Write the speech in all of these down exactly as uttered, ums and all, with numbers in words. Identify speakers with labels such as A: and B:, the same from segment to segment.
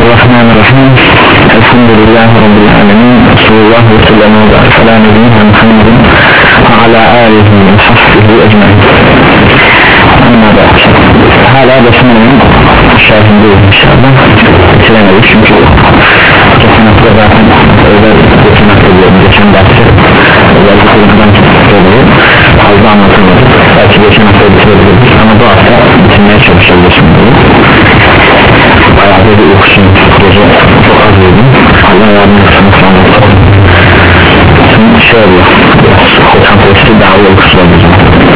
A: Bismillahirrahmanirrahim. Elhamdülillahi Rabbil alemin. Sallallahu aleyhi ve sellem ala nebiyyina Muhammedin ve ala alihi ve sahbihi ecmaîn. Hala Besmele'nin şerhindeyiz inşallah. Bitiremedik çünkü geçen hafta zaten özel geçen hafta diyorum geçen dersi özellikle buradan dolayı fazla anlatılmadı. Belki geçen hafta bitirebilirdik ama bu hafta bitirmeye çalışacağız şimdi. Bayağı da bir uykusunu gece çok az uyudum. Allah yardımcı olsun. Şimdi şey oluyor, koçan polisi daha iyi uykusu olacağım.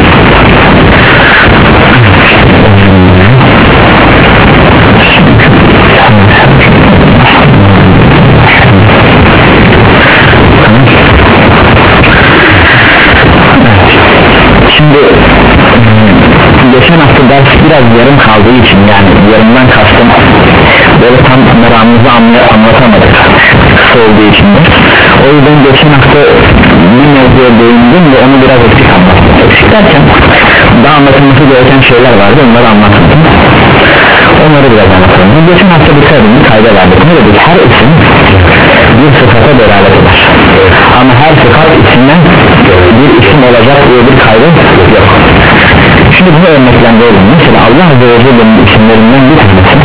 A: Şimdi geçen hafta ders biraz yarım kaldığı için, yani yarımdan kastım böyle tam meramımızı anlatamadık kısa olduğu için de. O yüzden geçen hafta bir mevzuya değindim ve onu biraz eksik anlattım. Eksik derken daha anlatılması gereken şeyler vardı, onları anlatmadım. Onları biraz anlatalım. Geçen hafta bir kaydı bir kayda verdik. Ne dedik? Her isim bir sıfata delalet eder. Ama her sıfat isimden bir isim olacak diye bir kaydı yok. Şimdi bunu örneklendirelim. Mesela Allah Azze ve Celle'nin isimlerinden bir tanesi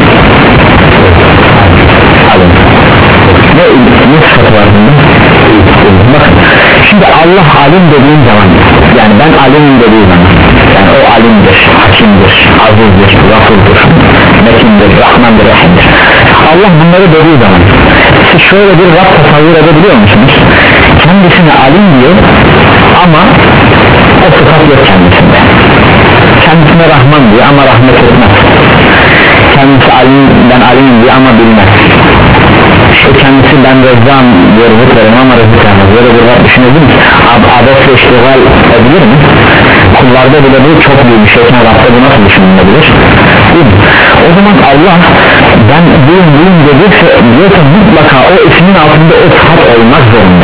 A: alın. Ne, ne sıfatı var bunda? Bakın. Şimdi Allah alim dediğin zaman, yani ben alimim dediği zaman, yani o alimdir, hakimdir, azizdir, gafurdur, mekindir, rahmandır, rahimdir. Allah bunları dediği zaman siz şöyle bir Rab tasavvur edebiliyor musunuz? Kendisine alim diyor ama o sıfat yok kendisinde. Kendisine Rahman diyor ama rahmet etmez. Kendisi alim, ben alimim diyor ama bilmez. İşte kendisi ben Rezzam diyor, rızık verim ama rızık vermez. Böyle bir Rab düşünebilir mi? Adetle iştigal edilir mi? Kullarda bile bu çok büyük bir şey. Rab'da bu nasıl düşünülebilir? O zaman Allah ben buyum buyum dediyse, diyorsa mutlaka o ismin altında o sıfat olmak zorunda.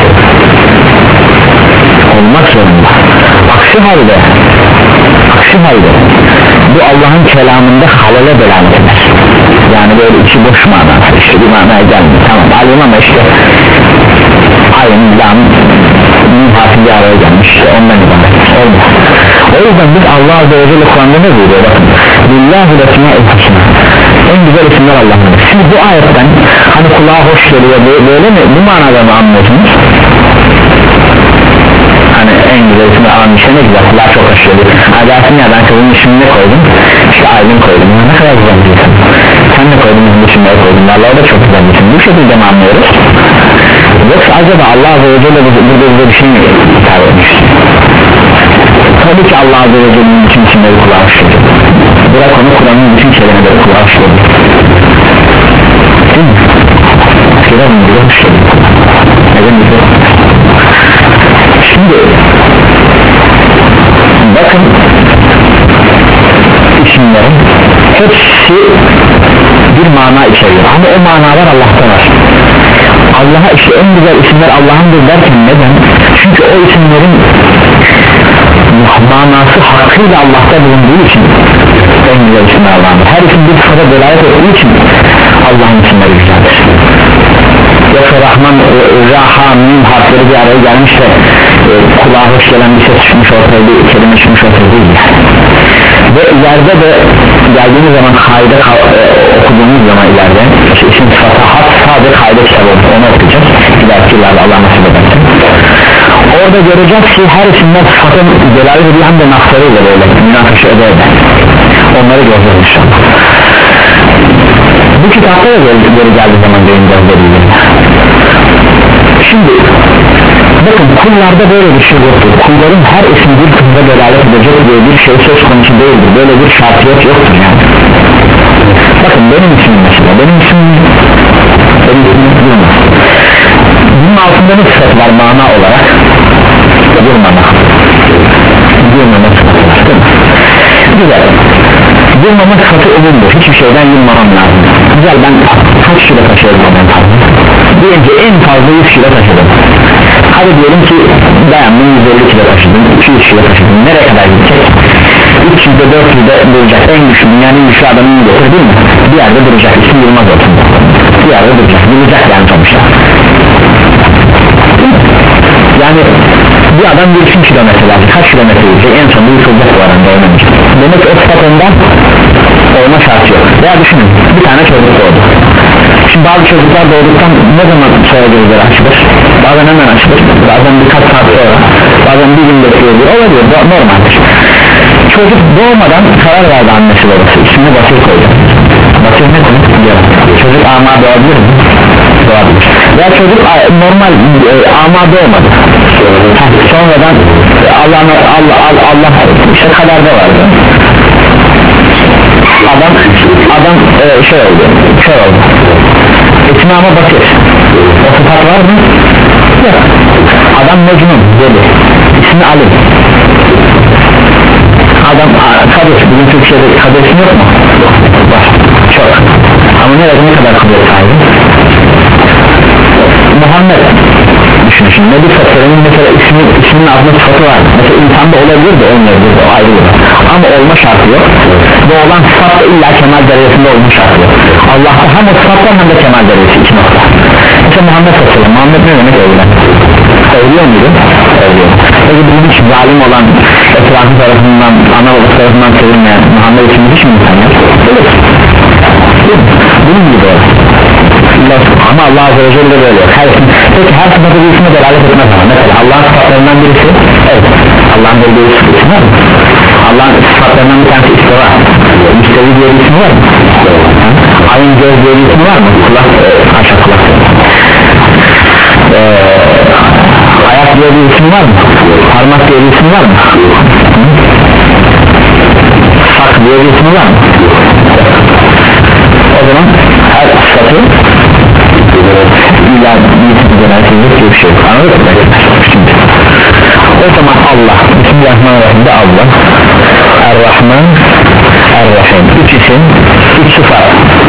A: Olmak zorunda. Aksi halde aksi halde bu Allah'ın kelamında halale delalet eder. Yani böyle içi boş mana, işte bir manaya gelmiyor. Tamam alim ama işte alim, lam, harfi bir araya gelmiş, işte ondan ibaret olmaz. O yüzden biz Allah Azze ve Celle Kur'an'da ne diyor? Bakın Lillahi lesmâ'il husnâ, en güzel isimler Allah'ın. Siz bu ayetten hani kulağa hoş geliyor böyle mi, bu manada mı anlıyorsunuz? Hani en güzel ismi alan bir şey ne güzel, kulağa çok hoş geliyor. Adasin ya, ben kızın ismini ne koydum? İşte Aylin koydum. Ne kadar güzel bir isim. Sen ne koydun, bizim isimleri koydun. Vallahi da çok güzel bir isim. Bu şekilde mi anlıyoruz? Yoksa acaba Allah Azze ve Celle burada bize bir şey mi hitap etmiş? Tabii ki Allah Azze ve Celle'nin bütün isimleri kulağa hoş geliyor. Bırak onu, Kur'an'ın bütün kelimeleri kulağa hoş geliyor. Değil mi? Kira bunu bize hoş geliyor. Neden bize? Şimdi bakın isimlerin hepsi bir mana içeriyor ama o manalar Allah'tan var. Allah'a işte en güzel isimler Allah'ındır derken neden? Çünkü o isimlerin manası hakkıyla Allah'ta bulunduğu için en güzel isimler Allah'ındır. Her isim bir sıfata delalet ettiği için Allah'ın isimleri güzeldir. Yoksa Rahman, Rahman harfleri bir araya gelmiş de e, kulağa hoş gelen bir ses çıkmış ortaya, bir kelime çıkmış ortaya değil yani. Ve ileride de geldiğimiz zaman kayda e, okuduğumuz zaman ileride işte isim sıfatı hat sadece kayda kitabı oldu, onu okuyacağız ileriki yıllarda Allah nasip edersin. Orada göreceğiz ki her isimler sıfatın delalet ediyor hem de naflarıyla böyle münakaşa ede ede onları göreceğiz inşallah. Bu kitapta da geri geldiği zaman değineceğiz dediğim. Şimdi bakın kullarda böyle bir şey yoktur. Kulların her isim bir kısımda delalet edecek diye bir şey söz konusu değildir. Böyle bir şartiyet yoktur yani. Bakın benim ismim mesela, benim ismim benim ismim Yılmaz. Bunun altında ne sıfat var mana olarak? Yılmama. Yılmama sıfatı var değil mi? Güzel. Yılmama sıfatı umumdur. Hiçbir şeyden yılmamam lazım. Güzel, ben kaç kilo taşıyorum ben fazla? Diyelim en fazla yüz kilo taşıdım. Hadi diyelim ki dayandım yüz elli kilo taşıdım, iki yüz kilo taşıdım. Nereye kadar gidecek? üç yüzde dört yüzde duracak, en güçlü dünyanın güçlü adamını getir değil mi? Bir yerde duracak, isim Yılmaz olsun, bir yerde duracak, duracak yani sonuçta. Yani bir adam bir iki kilometre lazım, kaç kilometre yürüyecek, en sonunda yıkılacak bu arada oynamayacak. Demek o sıfat ondan olma şartı yok. Veya düşünün, bir tane çocuk doğdu. Şimdi bazı çocuklar doğduktan ne zaman sonra gözleri açılır? Bazen hemen açılır, bazen birkaç saat sonra, bazen bir gün bekliyor, olabilir, normaldir. Çocuk doğmadan karar verdi annesi babası, ismini Basir koydu. Basir ne koydu? Çocuk ama doğabilir mi? Doğabilir. Veya çocuk normal e, ama doğmadı. Sonradan Allah Allah Allah, Allah işte kaderde vardı. Adam adam e, şey oldu, şey oldu. İsmi ama Basir. O sıfat var mı? Yok. Adam Mecnun dedi. İsmi Ali. Adam Kadir, bugün Türkiye'de Kadir'sin yok mu? Var, çok. Ama nerede ne kadar Kadir sahibi? Muhammed düşünün şimdi, Nebi Fatır'ın mesela ismi, isminin adına sıfatı var. Mesela insanda olabilir de olmayabilir de, o ayrı bir. Ama olma şartı yok. Bu olan sıfat da illa kemal derecesinde olma şartı yok. Allah'ta hem o sıfat var hem de kemal derecesi, iki nokta. Mesela Muhammed Fatır'ın, Muhammed ne demek evlen? Övüyor muydu? Övüyor. Peki bizim için zalim olan, etrafı tarafından, ana babası tarafından sevilmeyen Muhammed için hiç mi insanlar? Olur. Bunun gibi olur. Ama Allah Azze ve Celle böyle yok. Her, peki her sıfatı bir isme delalet etmez ama mesela Allah'ın sıfatlarından birisi, evet, Allah'ın böyle bir ismi var mı? Allah'ın sıfatlarından bir tanesi ismi var. Müstevi diye bir ismi var mı? Ayın göz diye bir ismi var mı? Kulak, aşağı kulak. Eee ayak diye bir isim var mı? Parmak diye bir isim var mı? Sak diye bir isim var mı? O zaman her sıfatı illa bir isim genelsizlik diye bir şey yok. Anladın mı? Şimdi o zaman Allah, Bismillahirrahmanirrahim de Allah, Er-Rahman, Er-Rahim, üç isim, üç sıfat.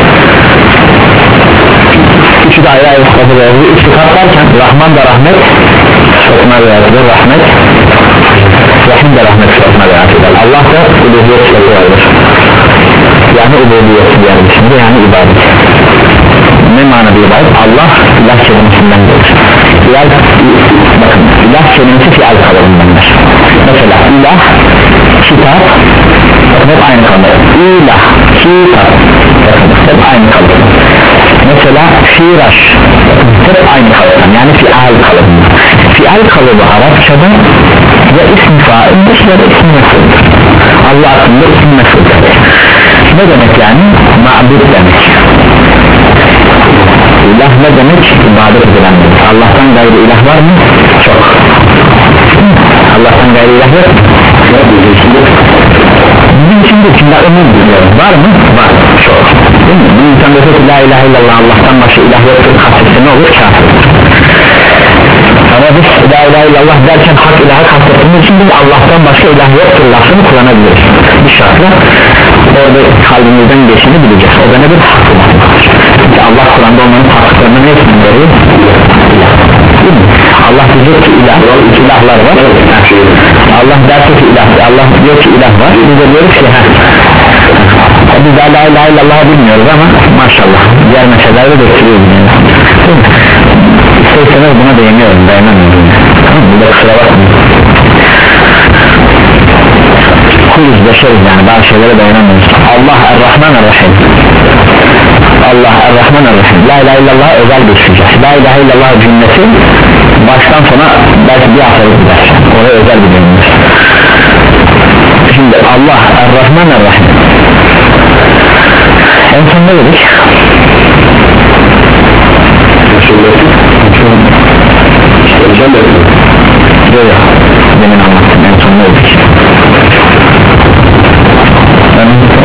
A: Üçü de ayrı ayrı sıfatı verildi. Üç sıfat derken Rahman da rahmet sıfatına verildi, rahmet Rahim de rahmet sıfatına verildi. Allah da uluhiyet sıfatı vardır. Yani uluhiyet yani şimdi yani ibadet. Ne manada ibadet? Allah ilah kelimesinden gelir. İlah, bakın ilah kelimesi fiil kalıbındandır. Mesela ilah, kitap, bakın hep aynı kalıbı. İlah, kitap, bakın hep aynı kalıbı. Mesela firaş, hep aynı kalıbından, yani fiil kalıbından. Fiil kalıbı Arapçada ya ism faildir ya da ism mef'uldur. Allah hakkında ism mef'uldur. Ne demek yani? Ma'bud demek. İlah ne demek? İbadet edilen demek. Allah'tan gayrı ilah var mı? Çok. Allah'tan gayrı ilah yok mu? Bizim için de içinde ömür biliyorum. Var mı? Var. Çok. Değil mi? Bir insan dese ki la ilahe illallah, Allah'tan başka ilah yoktur, hasreti ne olur? Kafir. Ama biz la ilahe illallah derken hak ilaha kastettiğimiz için biz Allah'tan başka ilah yoktur lafını kullanabiliriz. Bir şartla orada kalbimizden geçeni bileceğiz. O da nedir? Çünkü Allah Kur'an'da onların haklarını ne için veriyor? Allah diyecek ki ilah, ilahlar var. Allah derse ki ilah, Allah diyor ki ilah var. Biz de diyoruz ki ha. Biz de la ilahe illallah bilmiyoruz ama maşallah diğer meselelerde de oturuyoruz yani. İsterseniz buna değiniyorum, dayanamıyorum. Tamam mı? Bir de kusura bakmayın. Kulüz beşeriz yani, bazı şeylere dayanamıyoruz. Allah Er-Rahman Er-Rahim. Allah Er-Rahman Er-Rahim. La ilahe illallah özel bir şey. La ilahe illallah cümlesi baştan sona belki bir haftalık gider. Oraya özel bir cümle. Şimdi Allah Er-Rahman Er-Rahim. En son ne dedik? Böyle benim anlattım en son ne dedik? Ben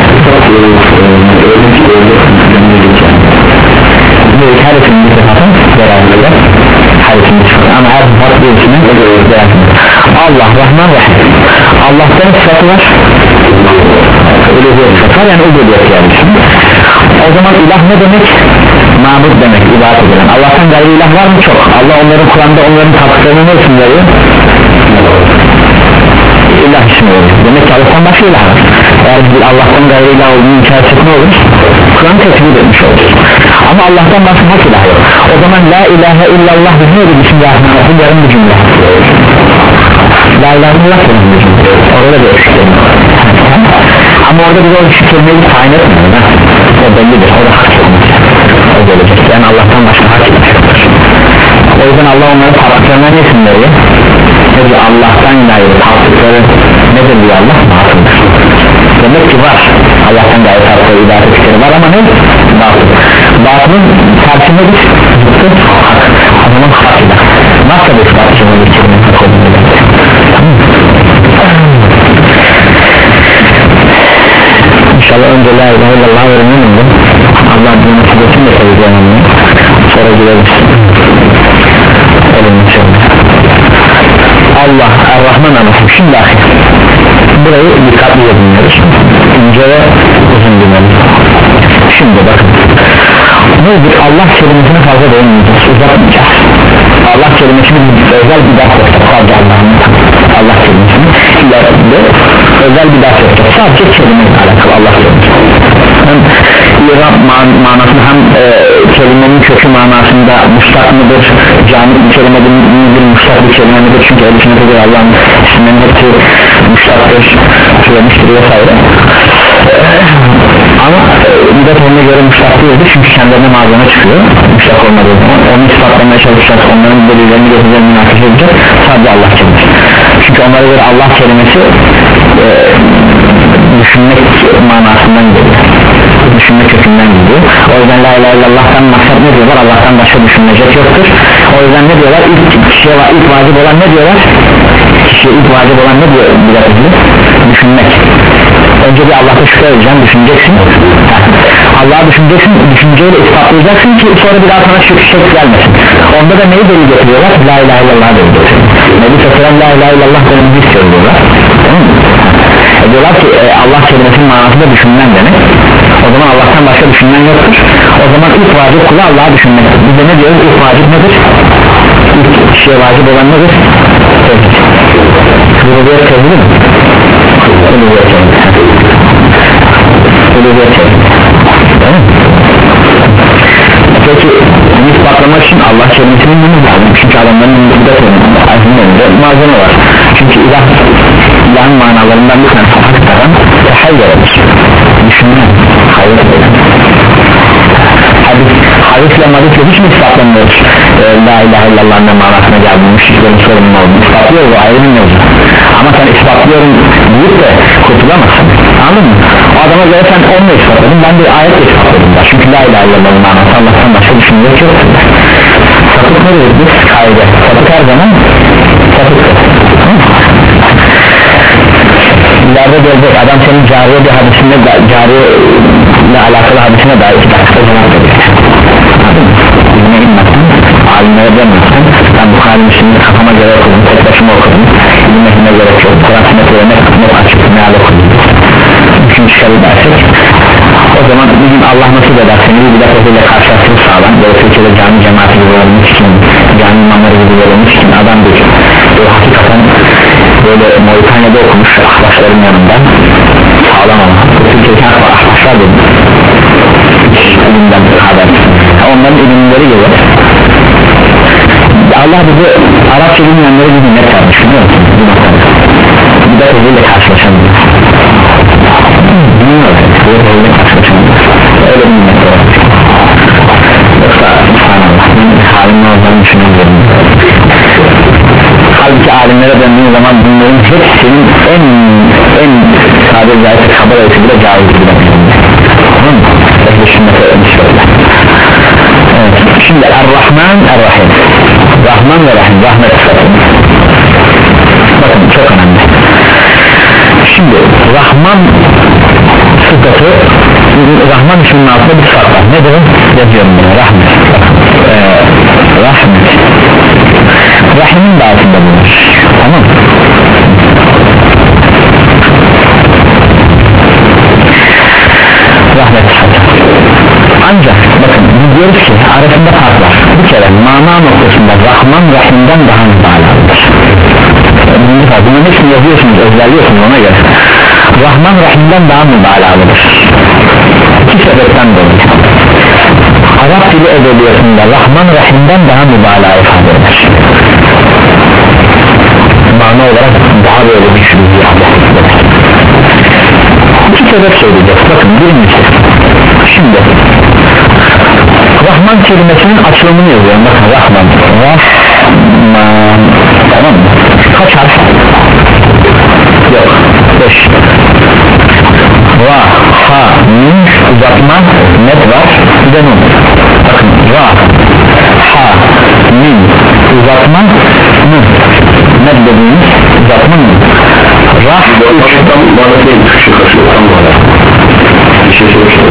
A: dedik her isimli sıfatın beraberinde her isimli sıfatın ama her sıfat bir ismin beraberinde Allah Rahman Rahim. Allah'tan sıfatı var, uluhiyet sıfatı var, yani uluhiyet yani. O zaman ilah ne demek? Mabud demek, ibadet edilen. Allah'tan gayrı ilah var mı? Çok. Allah onların Kur'an'da onların taptıklarını ne için veriyor? İlah ismi olur. Demek ki Allah'tan başka ilah var. Eğer bir Allah'tan gayrı ilah olduğunu inkar etsek ne olur? Kur'an tekbir etmiş olur. Ama Allah'tan başka hak ilah yok. O zaman la ilahe illallah ne bir bismillahirrahmanirrahim yarım bir cümle. La ilahe illallah yarım bir cümle. Orada da ölçülerim. Ama orada bir o ölçülemeyi tayin etmiyor. O bellidir. O da hak olmuş. O gelecek. Yani Allah'tan başka hak ilah yoktur. O yüzden Allah onları taraflarına ne isim veriyor? Nedir Allah'tan gayrı tarafları nedir diyor Allah? Batıldır. Demek ki var Allah'tan gayrı tarafları ibadet ettikleri var ama ne? Batıl. Batılın tersi nedir? Zıttı hak. O zaman hak ilah. Nasıl bir batılın geçirmeyi hak olduğunu gelir? İnşallah önce la ilahe illallah öğrenelim de Allah'ın bir nasibetini de seveceğim sonra gireriz. Allah Er-Rahman Er-Rahim. Şimdi ahir burayı dikkatli dinliyoruz, ince ve uzun dinliyoruz. Şimdi bakın nedir? Allah kelimesine fazla değinmeyeceğiz, uzatmayacağız. Allah kelimesini özel bir ders yapacağız. Sadece Allah'ın Allah kelimesini ileride özel bir ders yapacağız. Sadece kelimeyle alakalı Allah kelimesi. Hem İrab man manasını hem e, kelimenin kökü manasında muştak mıdır, camit bir kelime midir, muştak bir kelime midir? Çünkü el içinde de Allah'ın isimlerinin hepsi muştaktır, türemiştir vesaire. Ama müddet onuna göre müştak değildir çünkü kendilerine malzeme çıkıyor müştak olmadığı zaman onu ispatlamaya çalışacağız, onların delillerini getireceğiz, münakaşa edeceğiz. Sadece Allah kelimesi, çünkü onlara göre Allah kelimesi e, düşünmek manasından geliyor, düşünmek kökünden geliyor. O yüzden la ilahe illallah'tan maksat ne diyorlar? Allah'tan başka düşünecek yoktur. O yüzden ne diyorlar? İlk kişiye ilk vacip olan ne diyorlar? Kişiye ilk vacip olan ne diyor? Düşünmek. Önce bir Allah'ta şükür edeceksin, düşüneceksin. Allah'ı düşüneceksin, düşünceyle ispatlayacaksın ki sonra bir daha sana şükür şek gelmesin. Onda da neyi delil getiriyorlar? La ilahe illallah delil getiriyorlar. Nebi Sallallahu la ilahe illallah delil istiyorlar. E diyorlar ki e, Allah kelimesinin manasında düşünmen demek. O zaman Allah'tan başka düşünmen yoktur. O zaman ilk vacip kula Allah'ı düşünmektir. Biz de ne diyoruz? İlk vacip nedir? İlk kişiye vacip olan nedir? Tevhid. Rububiyet tevhid mi? Rububiyet tevhid. Rububiyet tevhid. Peki bunu ispatlamak için Allah kelimesinin neyini lazım? Çünkü adamların burada azimlerinde malzeme var. Çünkü ilah, ilahın manalarından bir tanesi hakikaten hayır olur. Düşünmen, hayır eder. Hadis, hadisle madisle hiç mi ispatlamıyoruz? Ee, la ilahe illallah'ın manasına geldiğini, müşriklerin sorunun olduğunu ispatlıyoruz, o ayrı bir mevzu. Ama sen ispatlıyorum deyip de kurtulamazsın, anladın mı? O adama göre sen onunla ispatladın, ben bir ayetle ispatladım da. Çünkü la ilahe illallah'ın manası Allah'tan başka düşünmek yok. Sapık ne dedik biz? Kaide. Sapık her zaman sapıktır. İleride gelecek adam senin cariye bir hadisinde, cariye ile alakalı hadisine dair iki dakika cevap verecek. Anladın mı? İzine inmezsen, alimlere dönmezsen, ben bu halimsini kafama göre okudum, tek başıma okudum, ilmehine gerek yok, Kur'an sünnetleri ne, ne açık, ne ala okudum. Üçüncü şerif dersek, o zaman bir gün Allah nasip eder seni bir dakikayla karşılaştırıp sağlam, böyle Türkiye'de cami cemaati gibi olmuş için, cami imamları gibi olmuş için adam bir böyle hakikaten böyle Moritanya'da okumuş ahbaşların yanında sağlam ama Türkiye'de ahbaşlar dedim ilimden haber onların ilimleri gibi Allah bizi Arapça bilmeyenleri bir minnet vermiş biliyor musun? Bir de öyle karşılaşamıyoruz bilmiyorum öyle karşılaşamıyoruz öyle bir minnet vermiş yoksa subhanallah halimle olduğunu düşünüyorum. Halbuki alimlere döndüğün zaman bunların hepsinin en en sadece zaten haber ayısı bile caiz bile tamam mı? Evet. Şimdi Er-Rahman Er-Rahim, Rahman ve Rahim, rahmet sıfatı. Bakın çok önemli. Şimdi Rahman sıfatı, Rahman isminin altında bir sıfat var. Nedir o? Yazıyorum bunu. Rahmet. Ee, rahmet. Rahimin de altında bulunur. Tamam mı? Rahmet sıfatı. Ancak bakın biz diyoruz ki arasında fark var. Bir kere mana noktasında Rahman Rahim'den daha mübalağalıdır. birinci fark, bunun hepsini yazıyorsunuz, ezberliyorsunuz ona göre. Rahman Rahim'den daha mübalağalıdır. İki sebepten dolayı. Arap dili edebiyatında Rahman Rahim'den daha mübalağa ifade eder. Mana olarak daha böyle güçlü bir ifade. İki sebep söyleyeceğiz. Bakın birincisi, şimdi Rahman kelimesinin açılımını yazıyorum. Bakın Rahman, Rahman, tamam mı? Kaç harf? Yok, beş. Ra, ha, min, uzatma, net var, bir de nun. Bakın ra, ha, min, uzatma, nun. Net dediğimiz uzatma nun. Rah, üç.
B: Bana değil, kışı kaçıyor, tam bana. Bir şey soruştum.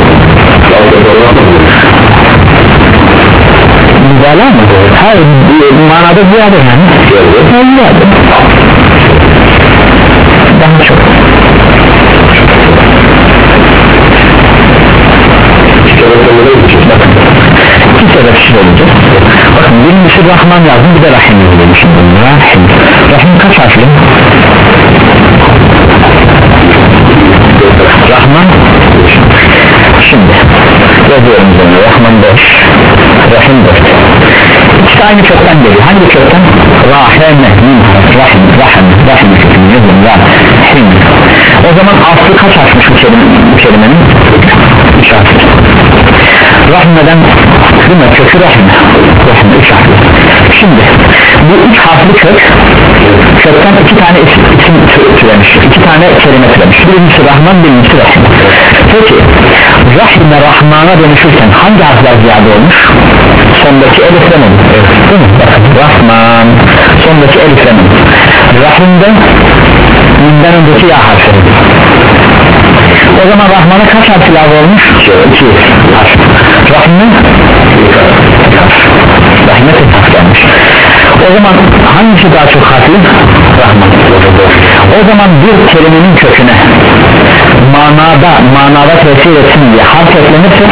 A: Mübalağa mı? Hayır, manada ziyade yani. Ziyade. Daha çok. İki sebep söyleyeceğiz. Bakın birincisi Rahman yazdım, bir de Rahim yazdım. Şimdi Rahim. Rahim kaç harfli? Rahman. Şimdi yazıyorum üzerine. Rahman beş, Rahim dört. İkisi aynı kökten geliyor. Hangi kökten? Rahim, Rahim, Rahim, Rahim kökünü yazdım. Rahim. O zaman aslı kaç harfmiş bu kelimenin? Bu kelimenin? üç harfli. Rahmeden değil mi? Kökü Rahim. Rahim üç harfli. Şimdi bu üç harfli kök kökten iki tane isim, isim türemiş. İki tane kelime türemiş. Birincisi Rahman, birincisi Rahim. Peki Rahim'e Rahman'a dönüşürken hangi harfler ziyade olmuş? Sondaki elifle mi? Evet. Değil mi? Bakın Rahman sondaki elifle mi? Rahim'de minden önceki ya harfi. O zaman Rahman'a kaç harf ilave olmuş? iki harf. Rahim'e Rahim'e tek harf gelmiş. O zaman hangisi daha çok harfli? Rahman. O zaman bir kelimenin köküne manada manada tesir etsin diye harf eklenirse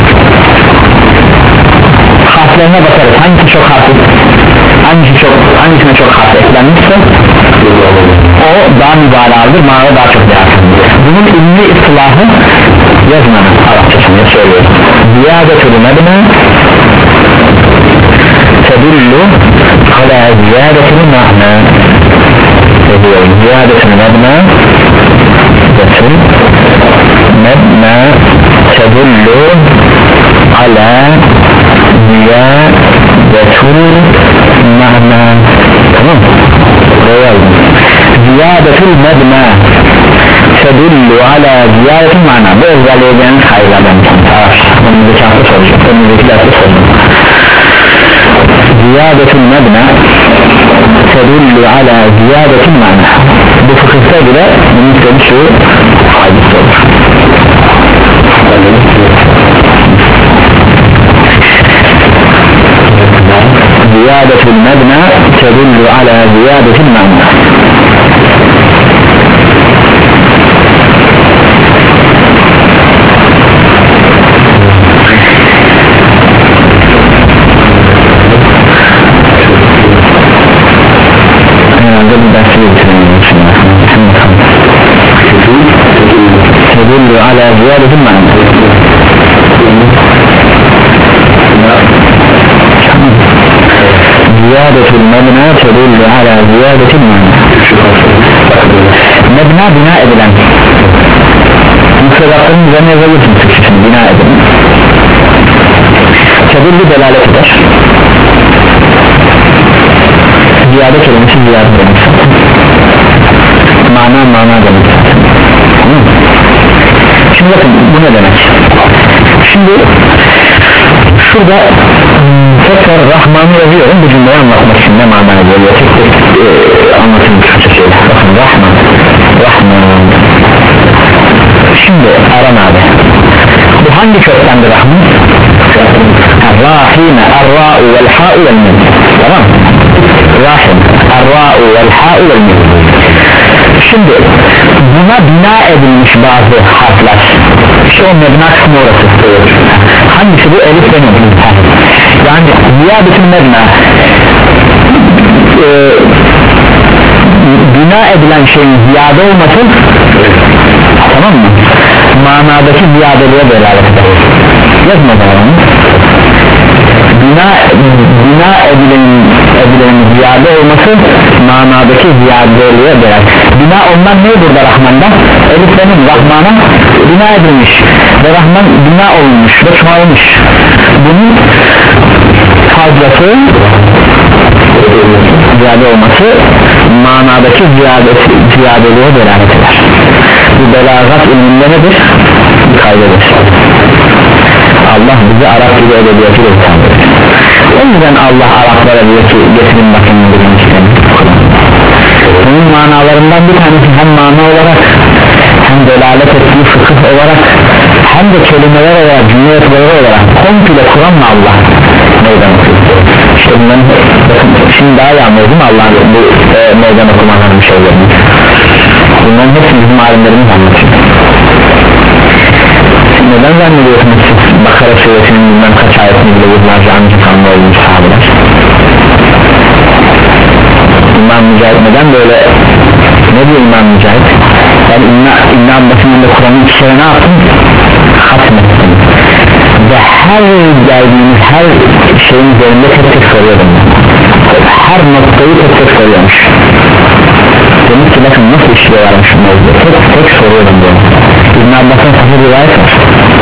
A: harflerine bakarız. Hangisi çok harfli? Hangisi çok, hangisine çok harf eklenmişse o daha mübalağalıdır, manada daha çok değerlidir. Bunun ilmi ıslahı yazmanın Arapçasında söylüyor. Ziyadetül medne tedullu ala ziyadetül ma'na. Ziyadetül medne tedullu medne tedullu ala ziyadetül ma'na. Tamam mı? Buraya yazdım. Ziyadetül medne tedullu ala ziyadetül ma'na. Bu özelliğinin hayırlardan bir tanesi. Önümüzdeki hafta soracağım. Önümüzdeki derste soracağım. Ziyadetül medne tedullu ala ziyadetül ma'na. Bu fıkıhta göre bunun söylediği şu faydası olur. Ziyadetül medne tedullu ala ziyadetül ma'na. Herhalde bu dersi bitirelim şimdi. Tedullu ala ziyadetül ma'na. Ziyadetül mebna tedullu ala ziyadetül mebna. Mebna bina edilen. Müfredatların üzerine yazabilirsiniz Türkçesini, bina edilen. Tedullu delalet eder. Ziyade kelimesi ziyade demek. Mana mana demek. Şimdi bakın bu ne demek? Şimdi şurada tekrar Rahman'ı yazıyorum, bu cümleyi anlatmak için ne manaya geliyor, tek tek e, anlatayım kısaca şeyler. Bakın Rahman, Rahman. Şimdi Aran abi, bu hangi köktendi Rahman? Rahime, Ar-Ra'u vel-Ha'u vel-Min. Tamam mı? Rahim, Ar-Ra'u vel-Ha'u vel-Min. Şimdi buna bina edilmiş bazı harfler, işte o mebna kısmı orası. Hangisi bu? Elif ve nun. Yani ziyadetül mebna e, bina edilen şeyin ziyade olması, tamam mı, manadaki ziyadeliğe delalet eder. Yazma zaman bina, bina edilen, edilen ziyade olması manadaki ziyadeliğe delalet. Bina ondan ne burada Rahman'da? Elif benim Rahman'a bina edilmiş ve Rahman bina olmuş ve çoğalmış. Bunun fazlası ziyade olması manadaki ziyadesi, ziyadeliğe delalet eder. Bu belagat ilminde nedir? Kaydedir. Allah bizi Arap gibi edebiyatı gösterir. O yüzden Allah Araplara diyor ki getirin bakın bunun sistemi. Bunun manalarından bir tanesi hem mana olarak hem delalet ettiği fıkıh olarak hem de kelimeler olarak cümle yapıları olarak komple Kur'an'la Allah meydan okuyor. İşte bunların şimdi daha iyi anlıyordum Allah'ın bu e, meydan okumalarının şeylerini. Bunların hepsini bizim alimlerimiz anlatıyor. Neden zannediyorsunuz siz Bakara suresinin bilmem kaç ayetini bile yıllarca anlatıkanlı olmuş sahabeler? İmam Mücahit neden böyle, ne diyor İmam Mücahit? Ben İmam İmam basınında Kur'an'ın iki kere ne yaptım? Hatmettim ve her geldiğimiz her şeyin üzerinde tek tek soruyordum. Her noktayı tek tek soruyormuş. Demek ki bakın nasıl işliyorlarmış mevzuda, tek tek soruyordum diyor. İbn Abbas'ın sahih rivayet var.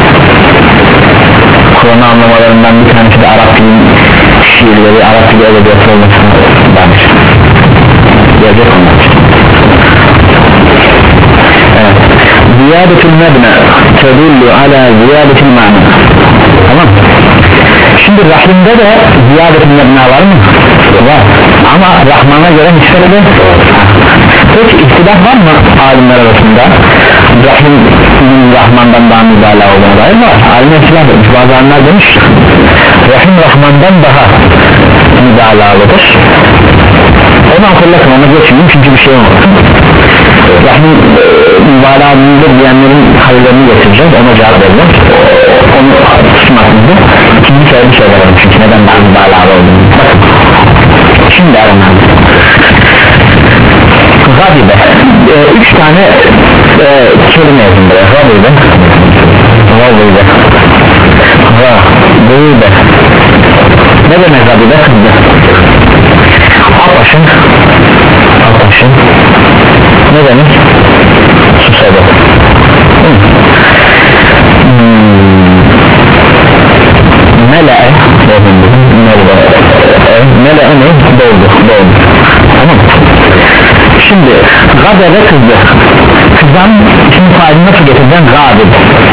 A: Kur'an'ı anlamalarından bir tanesi de Arap dili şiirleri, Arap dili edebiyatı olmasına dair. Gelecek onlar. Evet. Ziyadetül mebne tedullu ala ziyadetül ma'na. Tamam. Şimdi Rahim'de de ziyadetül mebne var mı? Var. Ama Rahman'a göre nispeti de peki ihtilaf var mı alimler arasında? Rahim'in Rahman'dan daha mübalağa olduğuna dair var. Alimler ihtilaf etmiş. Bazı alimler demiş ki Rahim Rahman'dan daha mübalağalıdır. Onu hatırlatın, ona geçmeyeyim çünkü bir şey olmasın. Rahim e, mübalağalıdır diyenlerin hallerini getireceğiz, ona cevap vereceğiz. Onu tutmasınızda ikinci kere bir şey verelim çünkü neden daha mübalağalı olduğunu. Bakın şimdi aramam Gadibe e, üç tane e, kelime yazın buraya. Gadibe Gadibe Gadibe ne demek Gadibe? Kızdı Ataşın Ataşın ne demek? Susadı Mele'e Mele'e ne? Doldu Doldu Tamam. Şimdi gadebe kızdı. Kızdan şimdi failini nasıl getireceğim? Gadib.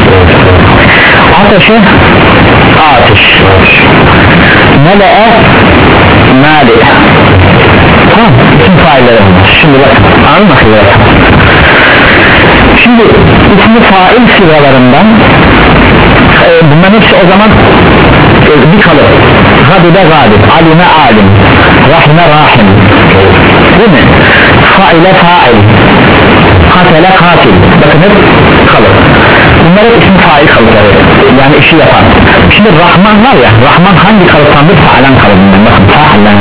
A: Ateşe ateş. Mele'e mali. Tamam. Bütün failleri olmuş. Şimdi bak anlamak üzere. Şimdi ismi fail sıralarından e, bunların hepsi o zaman e, bir kalıp. Gadibe gadib. Alime alim. Rahime rahim. Değil mi? Faile fail, katele katil. Bakın hep kalıp. Bunlar hep isim fail kalıpları. Yani işi yapan. Şimdi Rahman var ya, Rahman hangi kalıptandır? Fa'lan kalıbından. Bakın fa'lan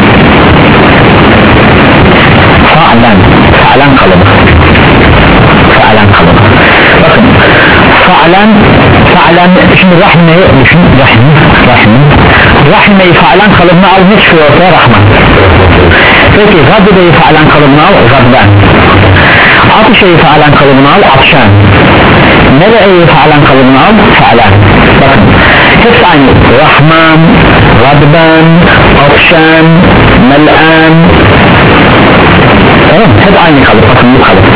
A: Fa'lan Fa'lan kalıbı Fa'lan kalıbı. Bakın Fa'lan Fa'lan şimdi Rahime'yi düşün. Rahim Rahim Rahime'yi Fa'lan kalıbına al, ne çıkıyor ortaya? Rahman. Peki Gadibe'yi Fa'lan kalıbına al, Gadben. Atışe'yi Fa'lan kalıbına al, Atşan. Mele'yi Fa'lan kalıbına al, Fa'lan. Bakın hepsi aynı. Rahman, Gadben, Atşan, Mel'an. Tamam, hep aynı kalıp. Bakın bu kalıp.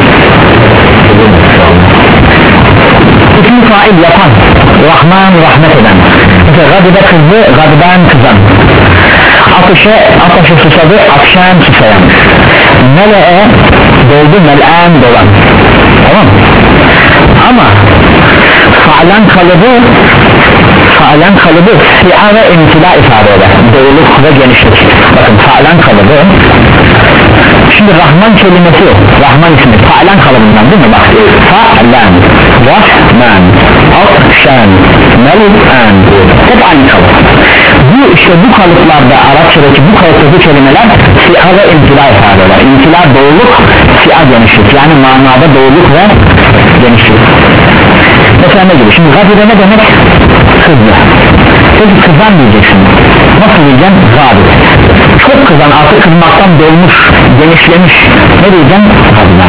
A: İsmi fail yapan, Rahman rahmet eden. Mesela Gadibe kızdı, Gadben kızan. Ateşe, ateşe susadı, akşam susayan. Mele'e doldu, mel'an dolan. Tamam. Ama fa'lan kalıbı fa'lan kalıbı si'a ve imtila ifade eder. Doluluk ve genişlik. Bakın fa'lan kalıbı. Şimdi Rahman kelimesi yok. Rahman ismi fa'lan kalıbından değil mi? Bak fa'lan, Rahman, akşam, mel'an. Hep aynı kalıp. Bu bu işte bu kalıplarda Arapçadaki bu kalıptaki kelimeler si'a ve imtila ifade eder. İmtila doğruluk, si'a genişlik, yani manada doğruluk ve genişlik. Mesela ne gibi? Şimdi gazide ne demek? Kızdı. Peki kızan diyeceksin. Nasıl diyeceğim? Gazide. Çok kızan, artık kızmaktan dolmuş, genişlemiş. Ne diyeceğim? Gazide.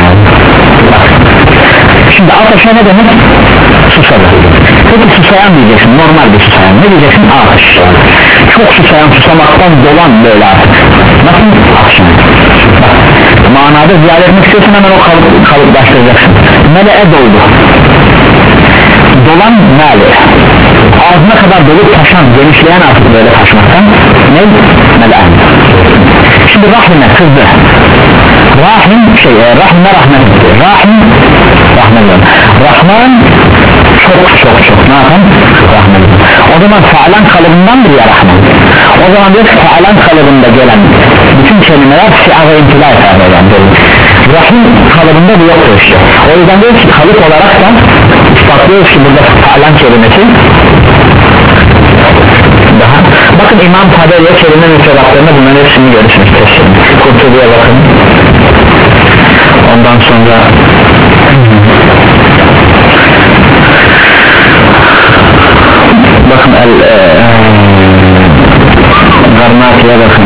A: Şimdi ateşe ne demek? Susadı. Peki susayan diyeceksin, normal bir susayan. Ne diyeceksin? Ateş. Çok susayan, susamaktan dolan böyle artık. Nasıl? Ateş. Manada ziyade etmek istiyorsun, hemen o kalıp, kalıplaştıracaksın. Mele'e doldu. Dolan mele. Ağzına kadar dolup taşan, genişleyen artık böyle taşmaktan ne? Mele'e. Şimdi rahime kızdı. Rahim şey, e, rahime rahmet. Rahim rahmet. Rahman çok çok çok ne yapan? Rahmet. O zaman faalan kalıbındandır ya rahman. O zaman diyor faalan kalıbında gelen bütün kelimeler si'a ve imtila ifade eden. Rahim kalıbında bu yoktur işte. O yüzden diyor ki kalıp olarak da ispatlıyoruz ki burada faalan kelimesi daha. Bakın İmam Taberi'ye kelime müfredatlarında bunların hepsini görürsünüz. Kurtulu'ya bakın. Ondan sonra bakın el e, Garnati'ye bakın.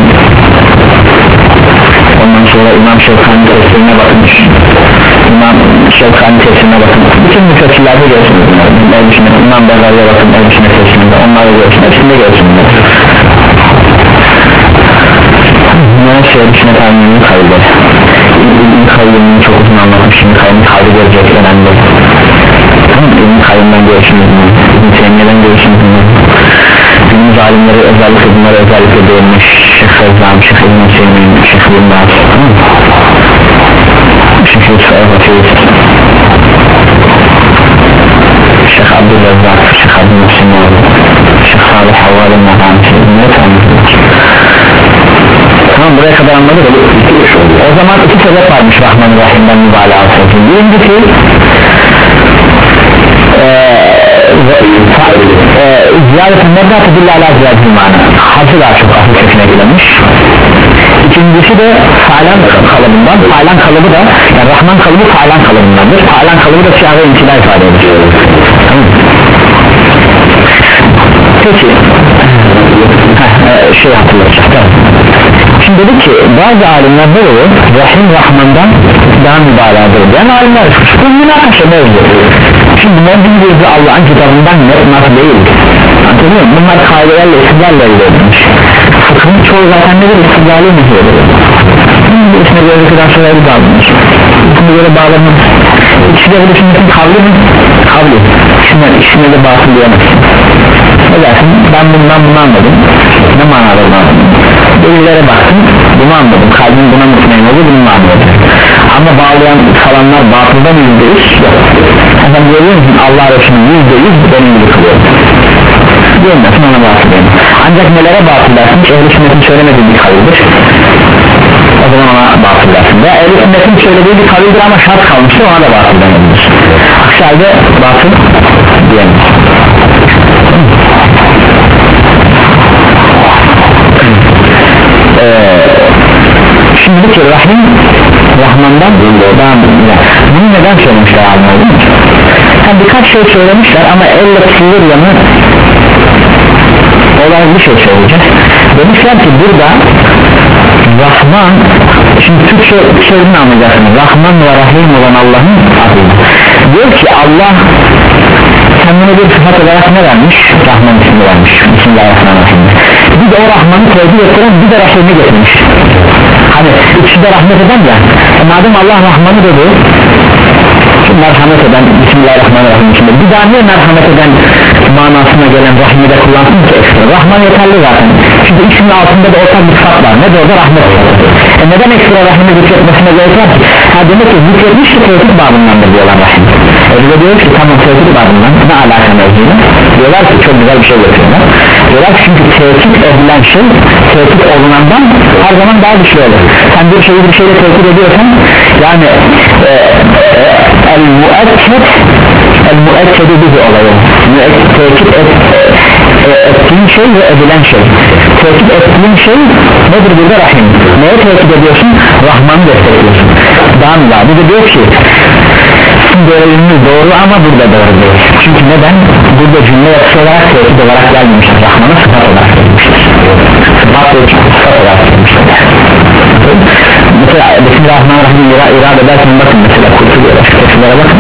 A: Ondan sonra İmam Şevkani tefsirine bakın. İmam Şevkani tefsirine bakın. Bütün müfessirlerde görürsünüz. İmam Bezari'ye bakın. Elbisine tefsirinde onları görürsünüz. Hepsinde görürsünüz. Bunların sevgisine tahminini kaydı. İlk kayyumunu çok uzun anlatmış. Şimdi kayyumun kaydı görecek önemli. İlk kayyumdan görürsünüz. İlk Teymiye'den görürsünüz. Günümüz alimleri özellikle bunları özellikle değinmiş. Şeyh Fezzam, Şeyh İbn-i Hüseyin, Şeyh Yılmaz, Şeyh Yusuf Afiz, Şeyh Abdülazzak, Şeyh Abdülmuhsinoğlu, Şeyh Salih Havval'ın Mehani, bunları tanımışlar. Tamam, buraya kadar anladık. O zaman iki sebep varmış Rahman-ı Rahim'den mübalağa olsun. Birincisi ziyaretin nebdatı billâlâ ziyaretin manı harcı daha çok asıl sesine girilmiş. İkincisi de fa'lan kalıbından, fa'lan kalıbı da yani Rahman kalıbı fa'lan kalıbındandır. Fa'lan kalıbı da siyah ve imtila ifade ediyor. Peki Heh, şey hatırlayacak. Şimdi dedi ki bazı alimler ne oluyor? Rahim Rahman'dan daha mübalağadır. Yani alimler bu münakaşa mevzu. Şimdi mevzu bir Allah'ın kitabından net nasıl değil. Anladın mı? Bunlar kaidelerle istidlallerle elde edilmiş. Fıkhın çoğu zaten nedir? İstidlali mi diyor? Şimdi isme göre kadar şöyle bir bağlanmış. İsme göre bağlanmış. İkisi de bu sünnetin kavli mi? Kavli. Şimdi ikisine de batıl diyemezsin. Ne dersin? Ben bundan bunu anladım. Ne manada bunu anladım? Delillere baktım, bunu anladım. Kalbim buna mutmain oldu, bunu anladım. Ama bağlayan falanlar batıldan yüzde yüz yok. Efendim görüyor musun? Allah Resulü'nün yüzde yüz benim gibi kılıyor. Diyemezsin, ona batıl diyemez. Ancak nelere batıl dersin? Ehl-i sünnetin söylemediği bir kavildir. O zaman ona batıl dersin. Veya ehl-i sünnetin söylediği bir kavildir ama şart kalmıştır, ona da batıl denilmiş. Aksi halde batıl diyemez. Ee, şimdi bu ki Rahim Rahman'dan daha mühimler. Bunu neden söylemişler anladın mı? Yani birkaç şey söylemişler ama elle tutulur yanı olay bir şey söyleyeceğiz. Demişler ki burada Rahman, şimdi Türkçe sözünü anlayacaksınız. Rahman ve Rahim olan Allah'ın adıyla. Diyor ki Allah kendine bir sıfat olarak ne vermiş? Rahman ismi vermiş. Bismillahirrahmanirrahim. Bir de o Rahman'ı tevdi ettiren bir de Rahim'i getirmiş. Hani ikisi de rahmet eden ya. E madem Allah Rahman'ı dedi, merhamet eden Bismillahirrahmanirrahim içinde bir daha niye merhamet eden manasına gelen Rahim'i de kullansın ki ekstra? Rahman yeterli zaten. Çünkü ismin altında da ortak bir sıfat var. Ne de o da rahmet. E neden ekstra Rahim'i zikretmesine gerek var ki? Ha demek ki zikretmiş ki tevkid babındandır diyorlar Rahim. Öyle diyor ki tamam tevkid babından ne alaka mevzuyla? Diyorlar ki çok güzel bir şey yapıyorlar. Diyorlar ki çünkü tevkid edilen şey tevkid olunandan her zaman daha güçlü olur. Sen bir şeyi bir şeyle tevkid ediyorsan yani e, e, el-muekked el-muekkedi bir olayı tevkid et e, ettiğin şey ve edilen şey. Tekit ettiğin şey nedir burada? Rahim. Neye tekit ediyorsun? Rahman'ı destekliyorsun. Daha mı var? Bir de diyor ki doğruluğunuz doğru ama burada doğru değil. Çünkü neden? Burada cümle yapısı olarak tekit olarak gelmemiştir. Rahman'a sıfat olarak gelmiştir. Sıfat olarak gelmiştir. Mesela Bismillahirrahmanirrahim irade ederken bakın mesela kurtuluyor tefsirlere bakın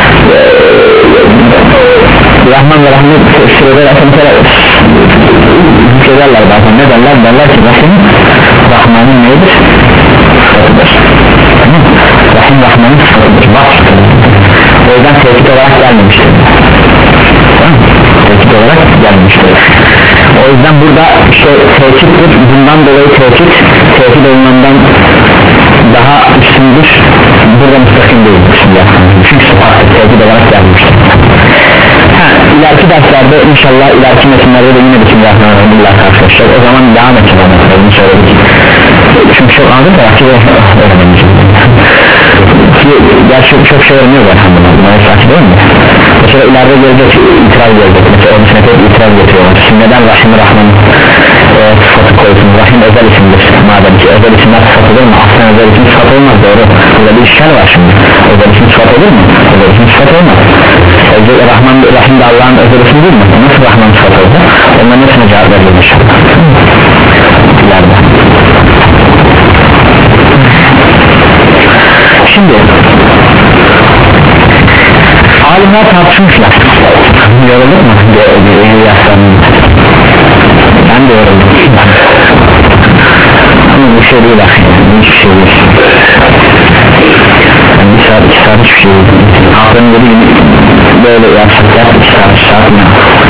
A: Rahman ve Rahim tefsirlere mesela söylerler bazen ne derler derler ki Rahim Rahman'ın neydir? Sıfatıdır. Rahim Rahman'ın sıfatıdır. O yüzden tehdit olarak gelmemiştir. Tehdit olarak gelmemiştir. O yüzden burada işte tehdittir, bundan dolayı tehdit tehdit olmandan daha üstündür, burada müstakim değil çünkü sıfatı tehdit olarak gelmiştir. Ha, ileriki derslerde inşallah ileriki metinlerde de yine bütün Bismillahirrahmanirrahim karşılaşacak. O zaman devam edeceğim onu söyledik. Çünkü çok anladım da vakti de öğrenemeyeceğim. Gerçi çok şey öğreniyoruz elhamdülillah. Bunları sakin değil mi? Mesela ileride gelecek itiraz gelecek. Mesela onun içine hep itiraz getiriyorlar. Şimdi neden Rahim-i Rahman e, sıfatı koysun? Rahim özel isimdir. Madem ki özel isimler sıfat olur mu? Aslında özel isim sıfat olmaz, doğru. Burada bir işgal var şimdi. Özel isim sıfat olur mu? Özel isim sıfat olmaz. Özel, Rahman, Rahim de Allah'ın özel ismi değil mi? Nasıl Rahman sıfat oldu? Onların hepsine cevap verilir inşallah. İleride. Şimdi alimler tartışmışlar. Yorulduk mu? Ben de yoruldum. Ama bu şey değil aslında, hiçbir şey değil. Yani bir saat, iki saat hiçbir şey değil. Aklım dediğim böyle yapsak yap, iki saat, iki saat ne?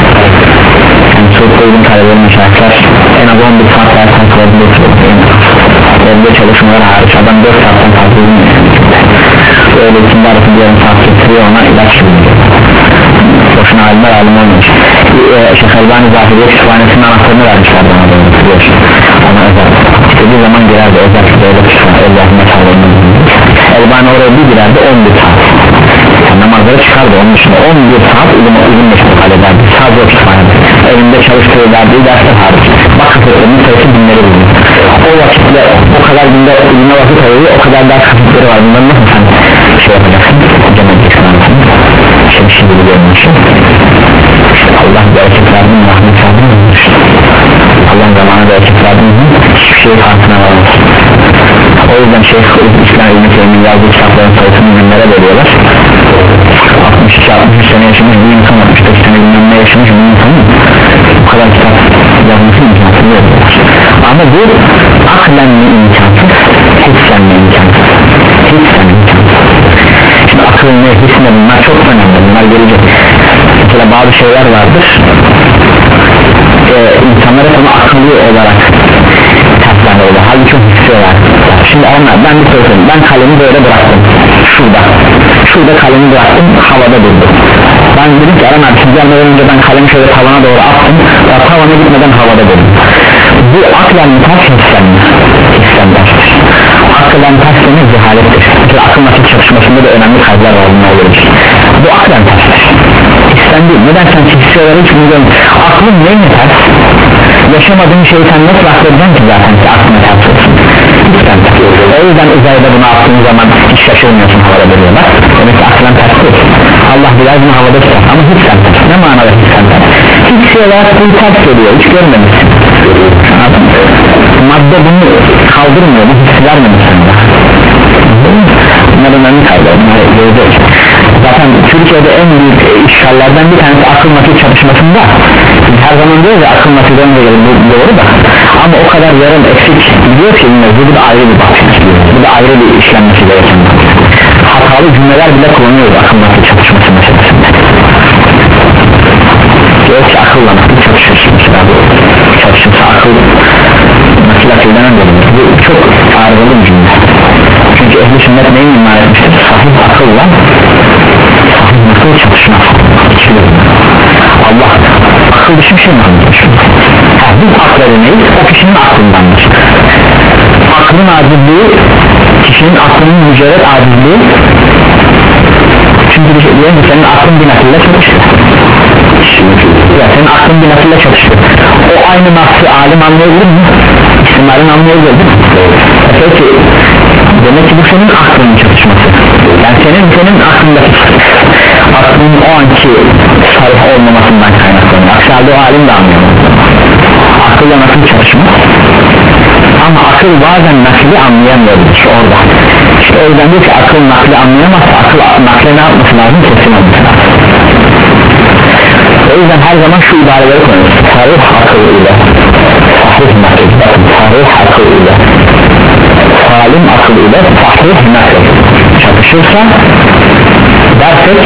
A: Yani çok koyduğum talebelerin şartlar en az on bir saat dersen kılavuzda oturuyor. Evde çalışmalar hariç adam dört saatten fazla bilmiyor. Öyle içinde arası bir yarım saat getiriyor, ona ilaç veriyor. Boşuna alimler alim olmuş. Ee, Şeyh Elbani Zahiriye kütüphanesinin anahtarını vermişler bana da biliyorsun. Ona özel istediği zaman girerdi, özel böyle kütüphane Allah'ın sağlığını. Elbani oraya bir girerdi on bir saat yani namazları çıkardı, onun dışında on bir saat ilim ilim meşgul ederdi. Sadece o kütüphanede evinde çalıştığı verdiği dersler hariç bak kısıtlarının sayısı binleri buluyor. O vakitle o kadar günde ilime vakit ayırıyor, o kadar ders kısıtları var. Bunları nasıl sen şey yapacaksın, hocam edeceksin anlasın şimdi şimdi biliyorum için Allah bereket verdi mi, rahmet verdi mi? Allah'ın zamanı bereket verdi mi? Hiçbir şeyi farkına varmaz. O yüzden Şeyh İslam İbn-i Teymi'nin yazdığı kitapların sayısını günlere bölüyorlar. altmış iki altmış sene yaşamış bir insan, altmış beş sene bilmem ne yaşamış bir insan, bu kadar kitap yazması imkansız yapıyorlar. Ama bu aklen mi imkansız, hissen mi imkansız, hissen imkansız. Şimdi akıl ne, hiss ne, bunlar çok önemli, bunlar gelecek. Mesela bazı şeyler vardır, ee, insanlar hep onu akıllı olarak taslan öyle, halbuki çok istiyorlar. Şimdi onlar, ben bir söyleyeyim, ben kalemi böyle bıraktım şurada, şurada kalemi bıraktım, havada durdu. Ben dedim ki Aram abi siz gelmeden önce ben kalemi şöyle tavana doğru attım, ya tavana gitmeden havada durdum. Bu aklen mi ters hissen mi? Hissen derstir. Aklen ters mi cehalettir. Mesela akıl nasıl çalışmasında da önemli kaydlar var, bunlar gelir. Bu aklen terstir. Hissen değil, neden sen hissiyorlar hiç bilmiyorum. Aklın neyine ters? Yaşamadığın şeyi sen nasıl aklediyorsun ki zaten ki aklına ters olsun? Hissen ters. O yüzden uzayda bunu attığın zaman hiç şaşırmıyorsun, havada duruyorlar. Demek ki aklen ters değil. Allah biraz bunu havada tutar ama hissen ters. Ne manada hissen ters? Hissiyorlar bu ters geliyor, hiç görmemişsin. Madde bunu kaldırmıyor, bu hissi vermemiş sende. Bunlar önemli kaydlar, bunları göreceğiz. Zaten Türkiye'de en büyük işgallerden bir tanesi akıl nakil çalışmasında. Biz her zaman diyoruz ya akıl nakilden de gelir, bu doğru da. Ama o kadar yarım eksik biliyor ki bu da ayrı bir bakış, bu da ayrı bir işlenmesi gereken. Hatalı cümleler bile kullanıyoruz akıl nakil çalışması meselesinde. Diyor ki akılla nakil çalışıyorsun mesela, bu çalışırsa akıl nakil akıldan önce bu çok arızalı bir cümle. Çünkü ehl-i sünnet neyi iman etmiştir? Sahih akılla sahih nakil çalışmak. Allah akıl dışı bir şey mi anlatmış? Yani biz aklı neyiz? O kişinin aklındandır. Aklın acizliği, kişinin aklının mücerret acizliği. Çünkü diyelim ki senin aklın bir nakille çalışıyor. Ya senin senin aklın bir nakille çatışıyor, o aynı nasıl alim anlayabilir mi? İhtimalin anlayabilir değil mi? Peki demek ki bu senin aklının çatışması, yani senin senin aklında aklının o anki sarih olmamasından kaynaklanıyor, aksi halde o alim de anlıyor. Akılla nasıl çatışmaz? Ama akıl bazen nakli anlayamıyordur işte orada. İşte o yüzden diyor ki akıl nakli anlayamazsa akıl nakli ne yapması lazım? Kesin olması lazım. O yüzden her zaman şu ibareleri koyuyoruz. Sarih akıl ile sahih nakil, bakın sarih akıl ile salim akıl ile sahih nakil çatışırsa dersek,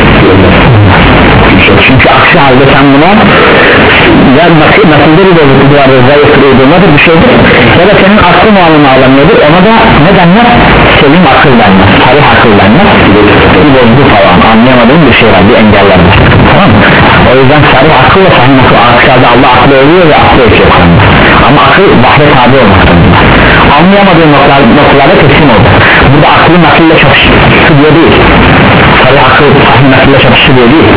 A: çünkü aksi halde sen buna ya nakil, nakilde bir bozukluk vardır, zayıftır, uydurmadır bir şeydir, ya da senin aklın o anlamı alamıyordur, ona da ne denmez? Selim akıl denmez, sarih akıl denmez, bir bozukluk falan, anlayamadığın bir şey var, bir engeller var, tamam mı? O yüzden sarih akıl ve sahih akıl, aksi halde Allah aklı oluyor ve aklı ötüyor kanında, ama akıl vahye tabi olmaktadır. Anlayamadığın noktalar, noktalarda teslim oldu. Burada aklı nakille çatıştı diye değil, sarih akıl sahih nakille çatıştı diye değil,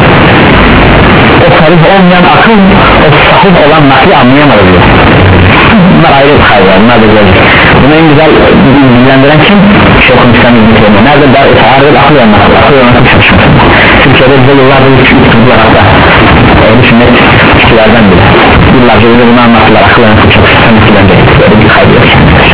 A: o sarih olmayan akıl o sahih olan nakli anlayamadı diyor. Bunlar ayrı bir kaydı, bunlar da görecek. Bunu en güzel bilgilendiren kim? Şeyh'in İslam'ı bilgilendiren. Nerede der? Ağrı'da akıl olan nakli, akıl olan nakli çalışması. Türkiye'de bize yıllardır yıkıldılar hatta öyle sünnet kişilerden bile yıllarca bize bunu anlattılar, akıl olan nakli çalışması bilgilendiren böyle bir kaydı yok.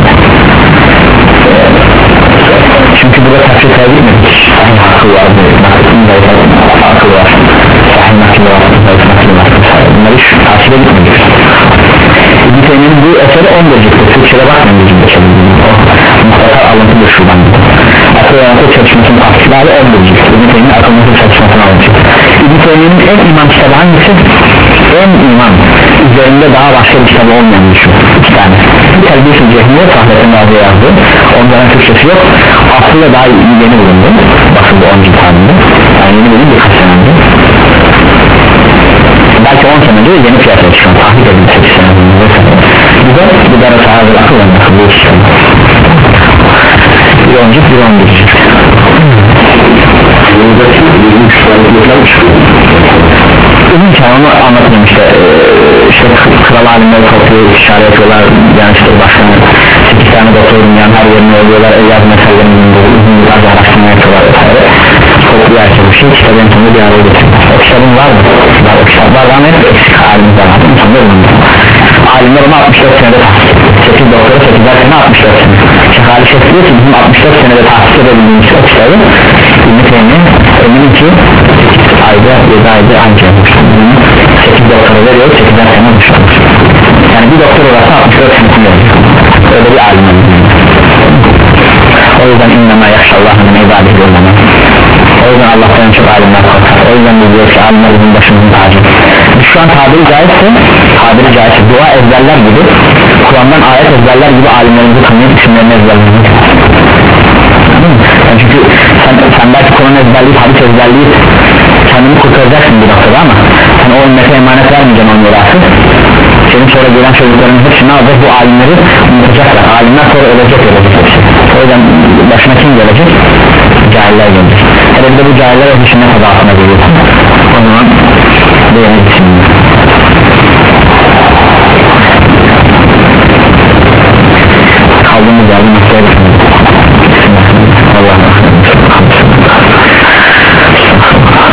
A: Çünkü burada tafsir kaybetmedik. Sahih akıl var, naklin zayıf akıl var, sahih nakil var, zayıf nakil var. Bunları hiç takip etmedik. İbn-i Teymiye'nin bu eseri on derecedir. Türkçe'de bakmayın bizim geçebildiğim o mutlaka alıntıdır şuradan. Akıl ve nakil çalışmasının tafsirleri on derecedir. İbn-i Teymiye akıl nakil çalışmasını alıntıdır. İbn-i Teymiye'nin en iman kitabı hangisi? En iman üzerinde daha başka bir kitabı olmayan bir şu iki tane. Bir Telbis-i Cehmiye Fahrettin Bazı yazdı, onların Türkçesi yok, aslında daha yeni bulundu, basıldı on citanında, yani yeni bulundu birkaç sene önce, belki on sene önce yeni piyasaya çıkan, tahrik edildi sekiz sene önce. Bu da bu da sahadır akıl ve nakıl bu sistem, bir oncuk bir on bircik. Uzun çağını anlatayım işte, işte kral alimleri topluyor, işaret yapıyorlar, yani işte başkanı sekiz tane doktorun yan her yerine oluyorlar, eyyaz meselelerinin uzun yıllarca araştırma yapıyorlar vesaire, topluyor her şey bir şey, kitabın sonunda bir araya getiriyor. O kitabın var mı? Var, o kitaplar var mı? Hep eksik alimler var, sonunda bulundu. Alimler onu altmış dört senede tahsis etti, sekiz doktora sekizler sene altmış dört sene. Şeyh Ali Şeyh diyor ki bizim altmış dört senede tahsis edebildiğimiz o kitabı İbn-i Teymiye eminim ki ayda yedi ayda anca sekiz doktora veriyor, sekizler sene olmuş olmuş. Yani bir doktor olursa altmış dört senesini veriyor, öyle bir alim. O yüzden innema yahşallahın ibadeti olmama, o yüzden Allah'tan çok alimler korkar. O yüzden biz diyoruz ki alimler bizim başımızın tacı. Biz şu an tabiri caizse, tabiri caizse dua ezberler gibi, Kur'an'dan ayet ezberler gibi alimlerimizi tanıyıp isimlerini ezberlemek. Yani çünkü sen, sen belki Kur'an ezberleyip, hadis ezberleyip kendini kurtaracaksın bir noktada, ama sen o ümmete emanet vermeyeceksin o mirası. Senin sonra gelen çocukların hepsi ne olacak? Bu alimleri unutacaklar. Alimler sonra ölecek ölecek. O yüzden başına kim gelecek? Cahiller gelecek. Hele bir de bu cahiller o düşünme tabi altına geliyor. O zaman beğenir.